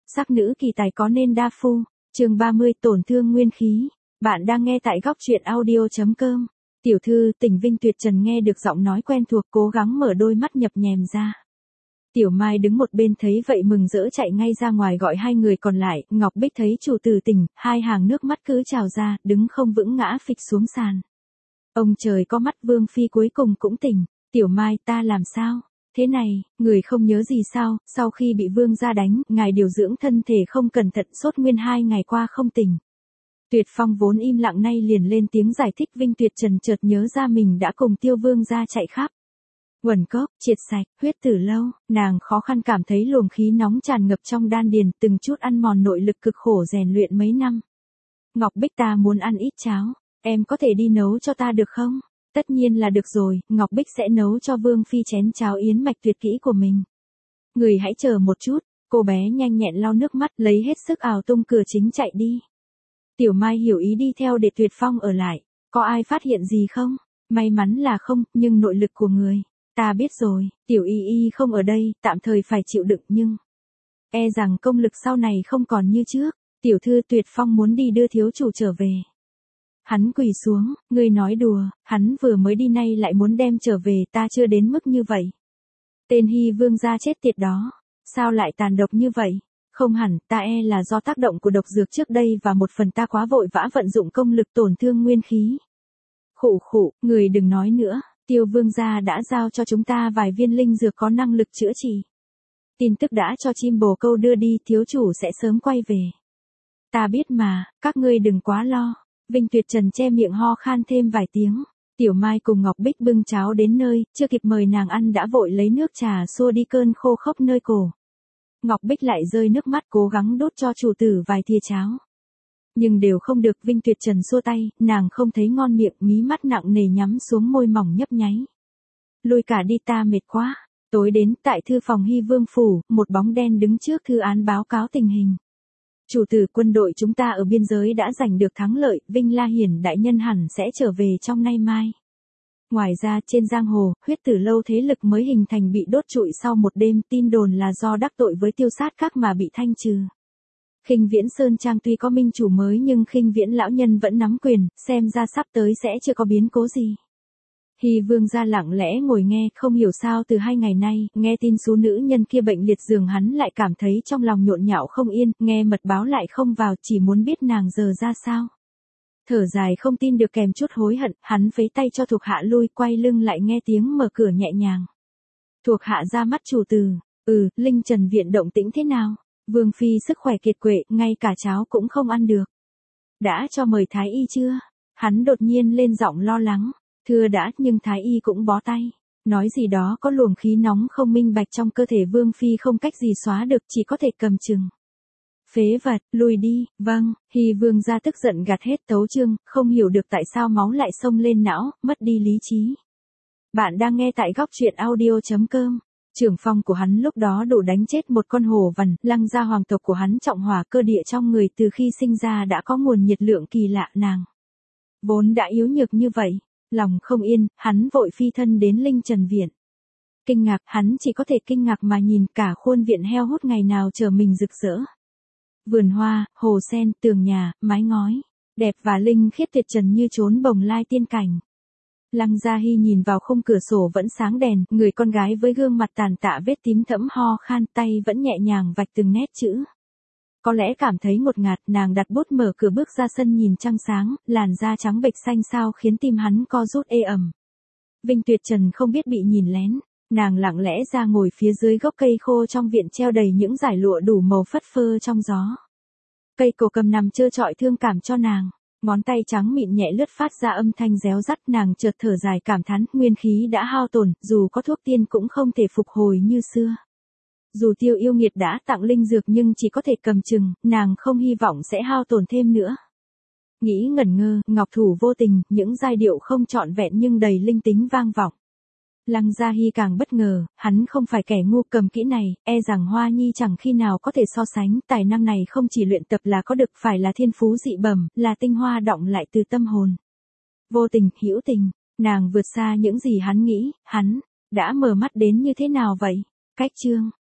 Sắc nữ kỳ tài có nên đa phu. Chương 30 tổn thương nguyên khí. Bạn đang nghe tại góc truyện audio.com. Tiểu thư Tỉnh Vinh Tuyệt Trần nghe được giọng nói quen thuộc cố gắng mở đôi mắt nhập nhèm ra. Tiểu Mai đứng một bên thấy vậy mừng rỡ chạy ngay ra ngoài gọi hai người còn lại. Ngọc Bích thấy chủ tử tỉnh, hai hàng nước mắt cứ trào ra, đứng không vững ngã phịch xuống sàn. Ông trời có mắt, Vương Phi cuối cùng cũng tỉnh. Tiểu Mai, ta làm sao? Thế này, người không nhớ gì sao? Sau khi bị Vương gia đánh, ngài điều dưỡng thân thể không cẩn thận, sốt nguyên 2 ngày qua không tỉnh. Tuyệt Phong vốn im lặng nay liền lên tiếng giải thích. Vinh Tuyệt Trần chợt nhớ ra mình đã cùng Tiêu Vương gia chạy khắp Quần Cốc, triệt sạch huyết tử lâu, nàng khó khăn cảm thấy luồng khí nóng tràn ngập trong đan điền, từng chút ăn mòn nội lực cực khổ rèn luyện mấy năm. Ngọc Bích, ta muốn ăn ít cháo, em có thể đi nấu cho ta được không? Tất nhiên là được rồi, Ngọc Bích sẽ nấu cho Vương Phi chén cháo yến mạch tuyệt kỹ của mình. Người hãy chờ một chút, cô bé nhanh nhẹn lau nước mắt lấy hết sức ào tung cửa chính chạy đi. Tiểu Mai hiểu ý đi theo để Tuyệt Phong ở lại, có ai phát hiện gì không? May mắn là không, nhưng nội lực của người. Ta biết rồi, Tiểu Y Y không ở đây, tạm thời phải chịu đựng nhưng e rằng công lực sau này không còn như trước. Tiểu thư Tuyệt Phong muốn đi đưa thiếu chủ trở về. Hắn quỳ xuống, ngươi nói đùa, hắn vừa mới đi nay lại muốn đem trở về, ta chưa đến mức như vậy. Tên Hy Vương gia chết tiệt đó, sao lại tàn độc như vậy? Không hẳn, ta e là do tác động của độc dược trước đây và một phần ta quá vội vã vận dụng công lực tổn thương nguyên khí. Khụ khụ, người đừng nói nữa, Tiêu Vương gia đã giao cho chúng ta vài viên linh dược có năng lực chữa trị. Tin tức đã cho chim bồ câu đưa đi, thiếu chủ sẽ sớm quay về. Ta biết mà, các ngươi đừng quá lo. Vinh Tuyệt Trần che miệng ho khan thêm vài tiếng. Tiểu Mai cùng Ngọc Bích bưng cháo đến nơi, chưa kịp mời nàng ăn đã vội lấy nước trà xua đi cơn khô khốc nơi cổ. Ngọc Bích lại rơi nước mắt cố gắng đút cho chủ tử vài thìa cháo. Nhưng đều không được. Vinh Tuyệt Trần xua tay, nàng không thấy ngon miệng, mí mắt nặng nề nhắm xuống môi mỏng nhấp nháy. Lui cả đi, ta mệt quá. Tối đến, tại thư phòng Hy Vương phủ, một bóng đen đứng trước thư án báo cáo tình hình. Chủ tử, quân đội chúng ta ở biên giới đã giành được thắng lợi, Vinh La Hiển đại nhân hẳn sẽ trở về trong nay mai. Ngoài ra, trên giang hồ, huyết tử lâu thế lực mới hình thành bị đốt trụi sau một đêm, tin đồn là do đắc tội với Tiêu Sát Các mà bị thanh trừ. Khinh Viễn Sơn Trang tuy có minh chủ mới nhưng Khinh Viễn lão nhân vẫn nắm quyền, xem ra sắp tới sẽ chưa có biến cố gì. Hy Vương gia lặng lẽ ngồi nghe, không hiểu sao từ 2 ngày nay, nghe tin số nữ nhân kia bệnh liệt giường hắn lại cảm thấy trong lòng nhộn nhạo không yên, nghe mật báo lại không vào, chỉ muốn biết nàng giờ ra sao. Thở dài không tin được kèm chút hối hận, hắn phấy tay cho thuộc hạ lui, quay lưng lại nghe tiếng mở cửa nhẹ nhàng. Thuộc hạ ra mắt chủ tử. Linh Trần viện động tĩnh thế nào? Vương Phi sức khỏe kiệt quệ, ngay cả cháo cũng không ăn được. Đã cho mời Thái Y chưa? Hắn đột nhiên lên giọng lo lắng. Thưa đã, nhưng Thái Y cũng bó tay. Nói gì đó có luồng khí nóng không minh bạch trong cơ thể Vương Phi không cách gì xóa được, chỉ có thể cầm chừng. Phế vật, lùi đi. Vâng. Hy Vương gia tức giận gạt hết tấu chương, không hiểu được tại sao máu lại xông lên não, mất đi lý trí. Bạn đang nghe tại góc truyện audio.com. Trưởng phong của hắn lúc đó đủ đánh chết một con hổ vằn. Lăng gia hoàng tộc của hắn trọng hỏa cơ địa trong người, từ khi sinh ra đã có nguồn nhiệt lượng kỳ lạ. Nàng vốn đã yếu nhược như vậy, lòng không yên, hắn vội phi thân đến Linh Trần viện. Kinh ngạc, hắn chỉ có thể kinh ngạc mà nhìn cả khuôn viện heo hút ngày nào chờ mình rực rỡ. Vườn hoa, hồ sen, tường nhà, mái ngói, đẹp và linh khiết tuyệt trần như chốn bồng lai tiên cảnh. Lăng Gia Hy nhìn vào khung cửa sổ vẫn sáng đèn, người con gái với gương mặt tàn tạ vết tím thẫm ho khan, tay vẫn nhẹ nhàng vạch từng nét chữ. Có lẽ cảm thấy ngột ngạt, nàng đặt bút mở cửa bước ra sân nhìn trăng sáng, làn da trắng bệch xanh xao khiến tim hắn co rút ê ẩm. Vinh Tuyệt Trần không biết bị nhìn lén, nàng lặng lẽ ra ngồi phía dưới gốc cây khô trong viện treo đầy những dải lụa đủ màu phất phơ trong gió. Cây cổ cầm nằm trơ trọi thương cảm cho nàng, ngón tay trắng mịn nhẹ lướt phát ra âm thanh réo rắt, nàng chợt thở dài cảm thán, nguyên khí đã hao tổn, dù có thuốc tiên cũng không thể phục hồi như xưa. Dù Tiêu yêu nghiệt đã tặng linh dược nhưng chỉ có thể cầm chừng, nàng không hy vọng sẽ hao tổn thêm nữa. Nghĩ ngẩn ngơ, ngọc thủ vô tình, những giai điệu không trọn vẹn nhưng đầy linh tính vang vọng. Lăng Gia Hy càng bất ngờ, hắn không phải kẻ ngu, cầm kỹ này, e rằng Hoa Nhi chẳng khi nào có thể so sánh, tài năng này không chỉ luyện tập là có được, phải là thiên phú dị bẩm, là tinh hoa đọng lại từ tâm hồn. Vô tình, hữu tình, nàng vượt xa những gì hắn nghĩ, hắn đã mở mắt đến như thế nào vậy? Cách chương